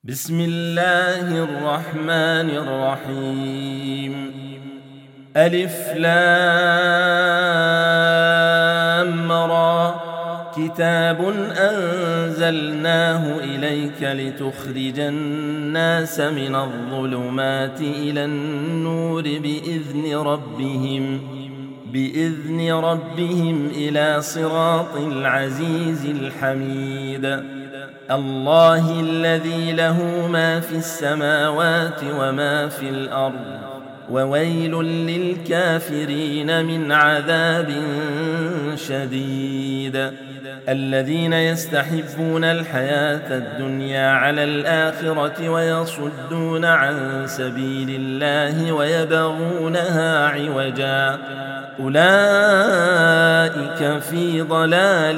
بسم الله الرحمن الرحيم. ألف لام را. كتاب أنزلناه إليك لتخرج الناس من الظلمات إلى النور بإذن ربهم إلى صراط العزيز الحميد. الله الذي له ما في السماوات وما في الأرض، وويل للكافرين من عذاب شديد. الذين يستحبون الحياة الدنيا على الآخرة ويصدون عن سبيل الله ويبغونها عوجا، أولئك في ضلال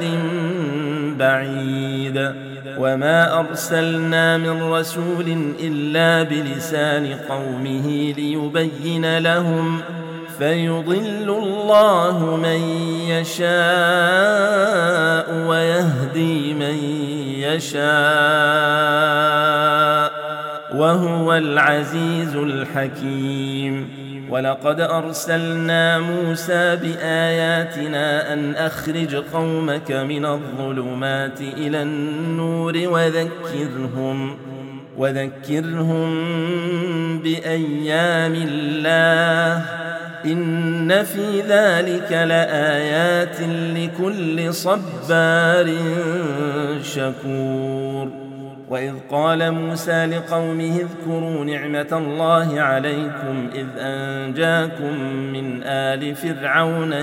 بعيد. وما أرسلنا من رسول إلا بلسان قومه ليبين لهم، فيضل الله من يشاء ويهدي من يشاء، وهو العزيز الحكيم. ولقد أرسلنا موسى بآياتنا أن أخرج قومك من الظلمات إلى النور وذكرهم بأيام الله، إن في ذلك لآيات لكل صبار شكور. وإذ قال موسى لقومه اذكروا نعمة الله عليكم إذ أنجاكم من آل فرعون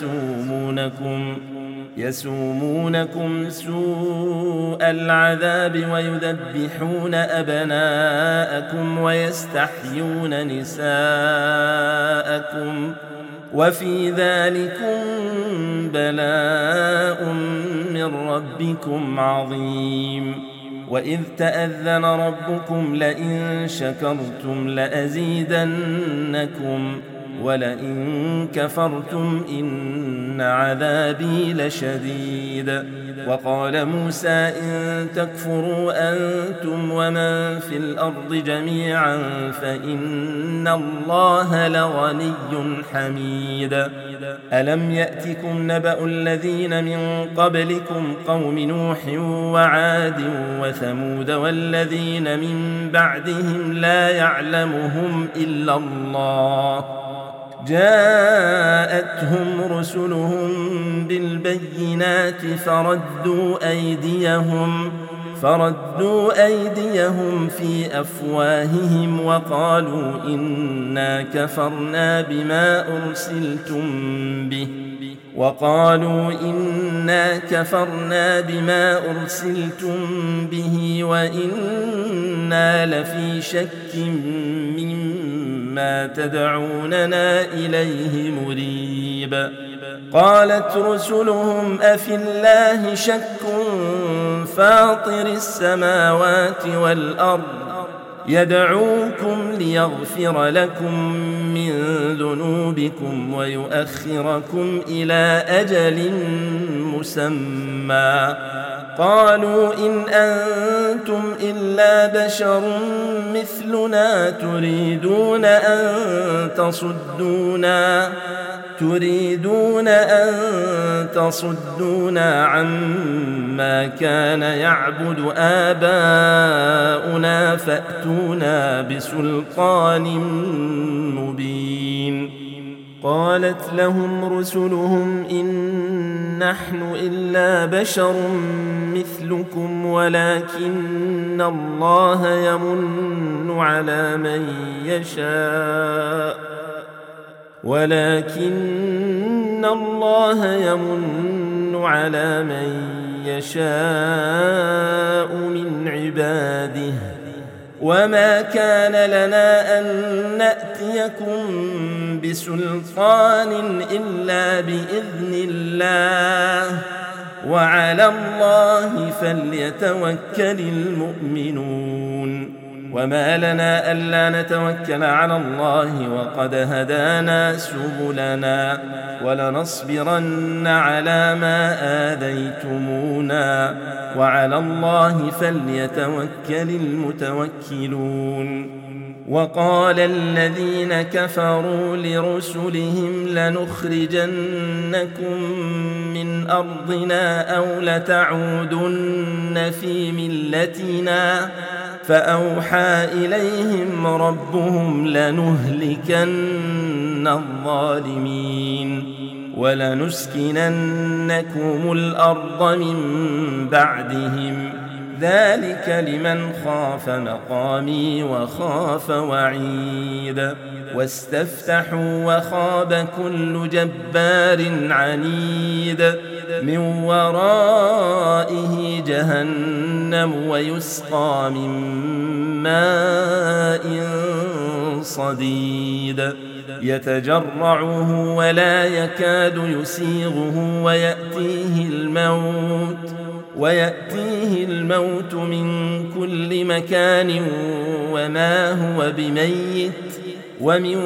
يسومونكم سوء العذاب ويذبحون أبناءكم ويستحيون نساءكم، وفي ذلكم بلاء من ربكم عظيم. وإذ تأذن ربكم لئن شكرتم لأزيدنكم ولئن كفرتم إن عذابي لشديد. وقال موسى إن تكفروا أنتم ومن في الأرض جميعا فإن الله لغني حميد. ألم يأتكم نبأ الذين من قبلكم قوم نوح وعاد وثمود والذين من بعدهم لا يعلمهم إلا الله، جاءتهم رسلهم بالبينات فردوا أيديهم في أفواههم وقالوا إنا كفرنا بما أرسلتم به وإنا لفي شك مما تدعوننا إليه مريب. قالت رسلهم أفي الله شك فاطر السماوات والأرض يدعوكم ليغفر لكم من ذنوبكم ويؤخركم إلى أجل مسمى، قالوا إن أنتم إلا بشر مثلنا تريدون أن تصدونا عما كان يعبد آباؤنا فأتونا بسلطان مبين. قالت لهم رسلهم إن نحن إلا بشر مثلكم ولكن الله يمن على من يشاء من عباده، وما كان لنا أن نأتيكم بسلطان إلا بإذن الله، وعلى الله فليتوكل المؤمنون. وما لنا ألا نتوكل على الله وقد هدانا سبلنا ولنصبرن على ما آذيتمونا وعلى الله فليتوكل المتوكلون. وقال الذين كفروا لرسلهم لنخرجنكم من أرضنا أو لتعودن في ملتنا فأوحى إليهم ربهم لنهلكن الظالمين ولنسكننكم الأرض من بعدهم ذلك لمن خاف مقامي وخاف وعيد. واستفتحوا وخاب كل جبار عنيد من ورائه جهنم ويسقى من ماء صديد يتجرعه ولا يكاد يسيغه ويأتيه الموت من كل مكان وما هو بميت ومن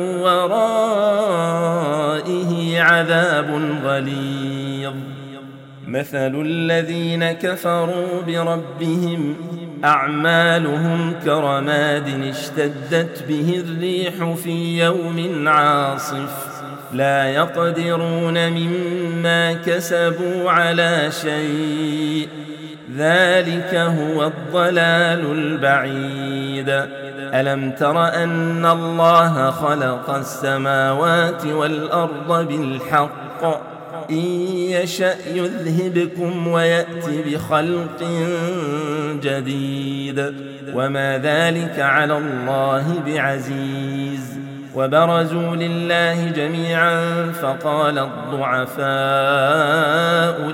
ورائه عذاب غليظ. مثل الذين كفروا بربهم أعمالهم كرماد اشتدت به الريح في يوم عاصف لا يقدرون مما كسبوا على شيء ذلك هو الضلال البعيد. ألم تر أن الله خلق السماوات والأرض بالحق إن يشأ يذهبكم ويأت بخلق جديد وما ذلك على الله بعزيز. وبرزوا لله جميعا فقال الضعفاء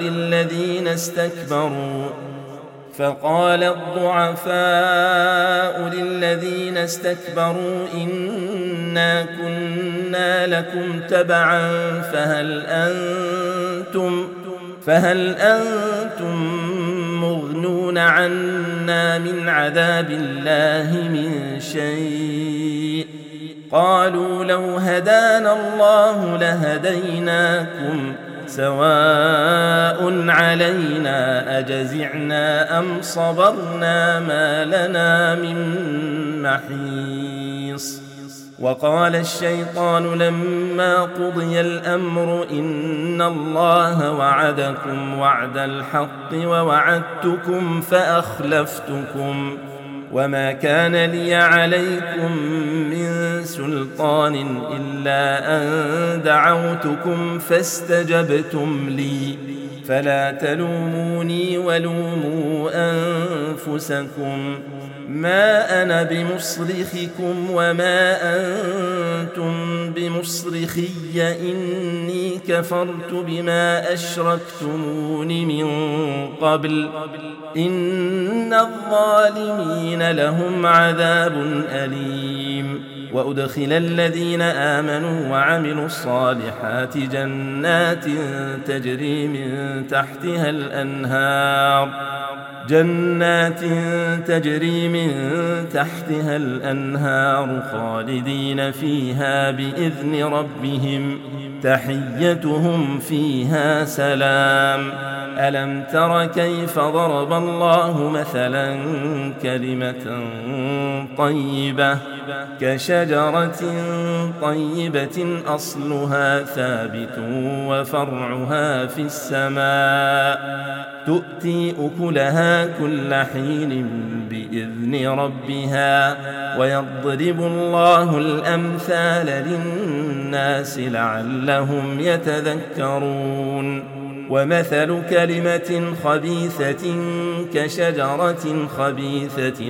للذين استكبروا إنا كنا لكم تبعا فهل أنتم مغنون عنا من عذاب الله من شيء قالوا لو هدانا الله لهديناكم سواء علينا أجزعنا أم صبرنا ما لنا من محيص. وقال الشيطان لما قضي الأمر إن الله وعدكم وعد الحق ووعدتكم فأخلفتكم وما كان لي عليكم من سلطان إلا أن دعوتكم فاستجبتم لي فلا تلوموني ولوموا أنفسكم ما أنا بمصرخكم وما أنتم بمصرخي إني كفرت بما أشركتمون من قبل إن الظالمين لهم عذاب أليم. وأدخل الذين آمنوا وعملوا الصالحات جنات تجري من تحتها الأنهار خالدين فيها بإذن ربهم تحيتهم فيها سلام. ألم تر كيف ضرب الله مثلا كلمة طيبة كشجرة طيبة أصلها ثابت وفرعها في السماء تؤتي أكلها كل حين بإذن ربها ويضرب الله الأمثال للناس لعلهم يتذكرون. ومثل كلمة خبيثة كشجرة خبيثة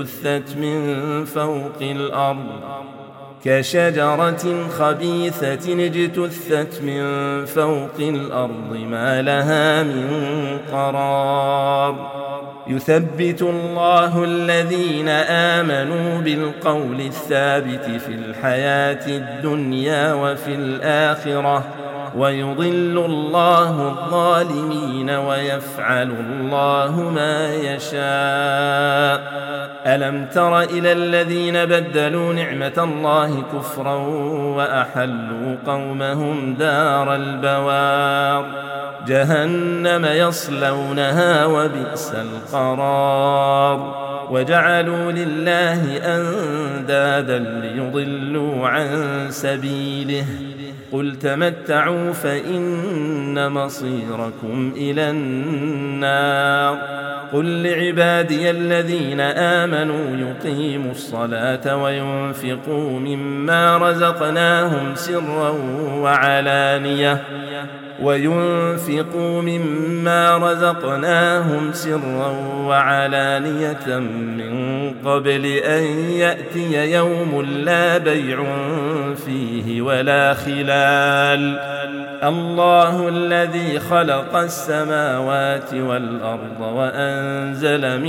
اجتثت من فوق الأرض ما لها من قرار. يثبت الله الذين آمنوا بالقول الثابت في الحياة الدنيا وفي الآخرة ويضل الله الظالمين ويفعل الله ما يشاء. ألم تر إلى الذين بدلوا نعمة الله كفرا وأحلوا قومهم دار البوار جهنم يصلونها وبئس القرار وجعلوا لله أندادا ليضلوا عن سبيله قل تمتعوا فإن مصيركم إلى النار قل لعبادي الذين آمنوا يقيموا الصلاة وينفقوا مما رزقناهم سرا وعلانية من قبل أن يأتي يوم لا بيع فيه ولا خلال الله الذي خلق السماوات والأرض وأنزل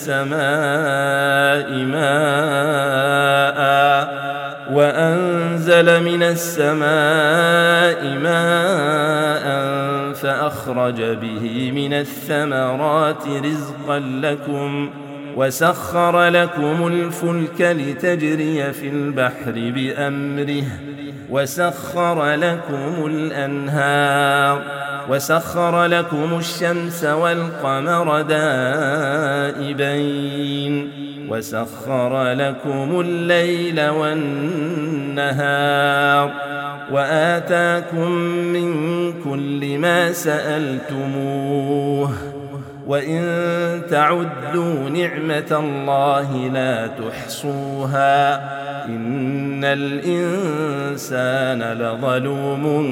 من السماء ماء فأخرج به من الثمرات رزقا لكم وسخر لكم الفلك لتجري في البحر بأمره وسخر لكم الأنهار وسخر لكم الشمس والقمر دائبين وسخر لكم الليل والنهار وآتاكم من كل ما سألتموه وإن تعدوا نعمة الله لا تحصوها إن الإنسان لظلوم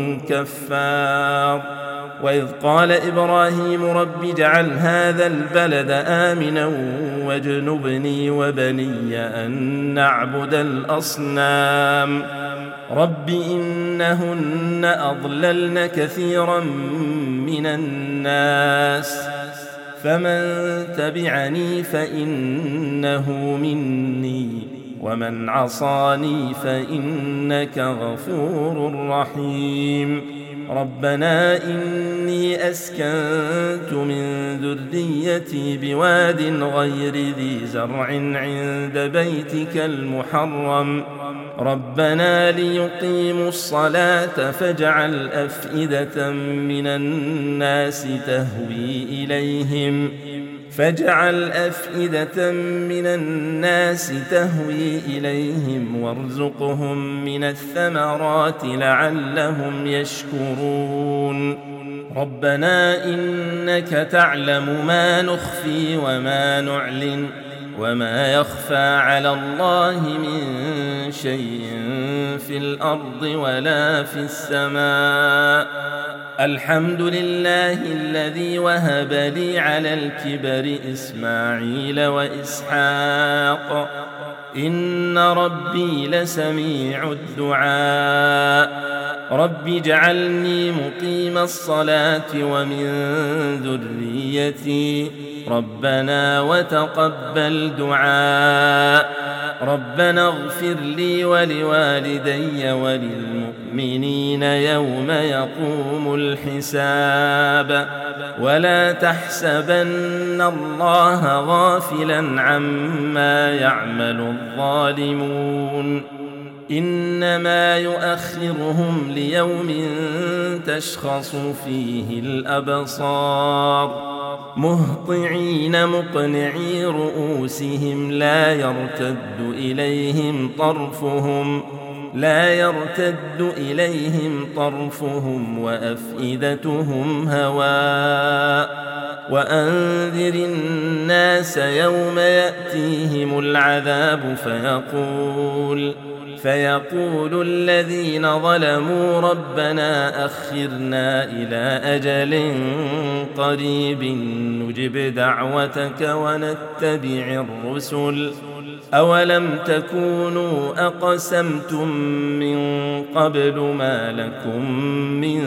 كفار وإذ قال إبراهيم رب اجعل هذا البلد آمنا واجنبني وبني أن نعبد الأصنام رب إنهن أضللن كثيرا من الناس فمن تبعني فإنه مني ومن عصاني فإنك غفور رحيم ربنا إني أسكنت من ذريتي بواد غير ذي زرع عند بيتك المحرم ربنا ليقيموا الصلاة فاجعل أفئدة من الناس تهوي إليهم وارزقهم من الثمرات لعلهم يشكرون ربنا إنك تعلم ما نخفي وما نعلن وما يخفى على الله من شيء في الأرض ولا في السماء الحمد لله الذي وهب لي على الكبر إسماعيل وإسحاق إن ربي لسميع الدعاء رب اجعلني مقيم الصلاة ومن ذريتي ربنا وتقبل دعاء ربنا اغفر لي ولوالدي وللمؤمنين يوم يقوم الحساب ولا تحسبن الله غافلا عما يعمل الظالمون إنما يؤخرهم ليوم تشخص فيه الأبصار مهطعين مقنعي رؤوسهم لا يرتد إليهم طرفهم وأفئدتهم هواء وأنذر الناس يوم يأتيهم العذاب فيقول الذين ظلموا ربنا أخرنا إلى أجل قريب نجب دعوتك ونتبع الرسل أولم تكونوا أقسمتم من قبل ما لكم من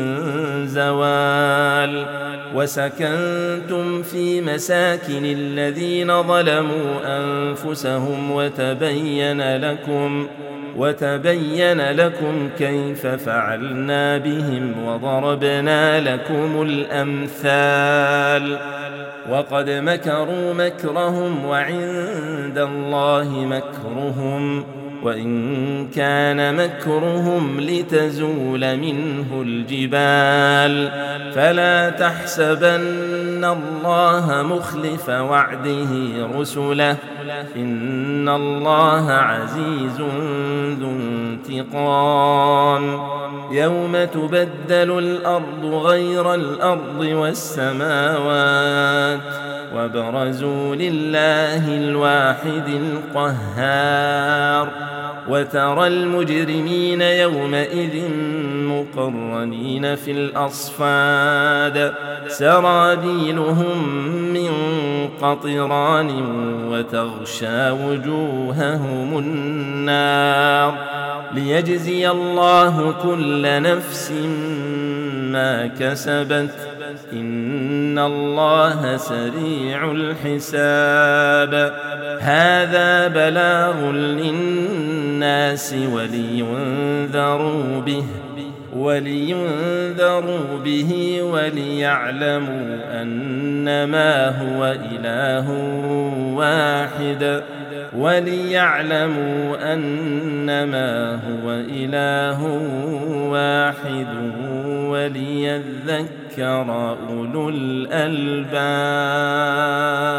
زوال وسكنتم في مساكن الذين ظلموا أنفسهم وتبين لكم كيف فعلنا بهم وضربنا لكم الأمثال وقد مكروا مكرهم وعند الله مكرهم وإن كان مكرهم لتزول منه الجبال فلا تحسبن الله مخلف وعده رسله إن الله عزيز ذو انتقام يوم تبدل الأرض غير الأرض والسماوات وبرزوا لله الواحد القهار وترى المجرمين يومئذ مقرنين في الأصفاد سرابيلهم من قطران وتغشى وجوههم النار ليجزي الله كل نفس ما كسبت إن الله سريع الحساب هذا بلاغ للناس ولينذروا به وليعلموا أنما هو إله واحد وليذكر أولو الألباب.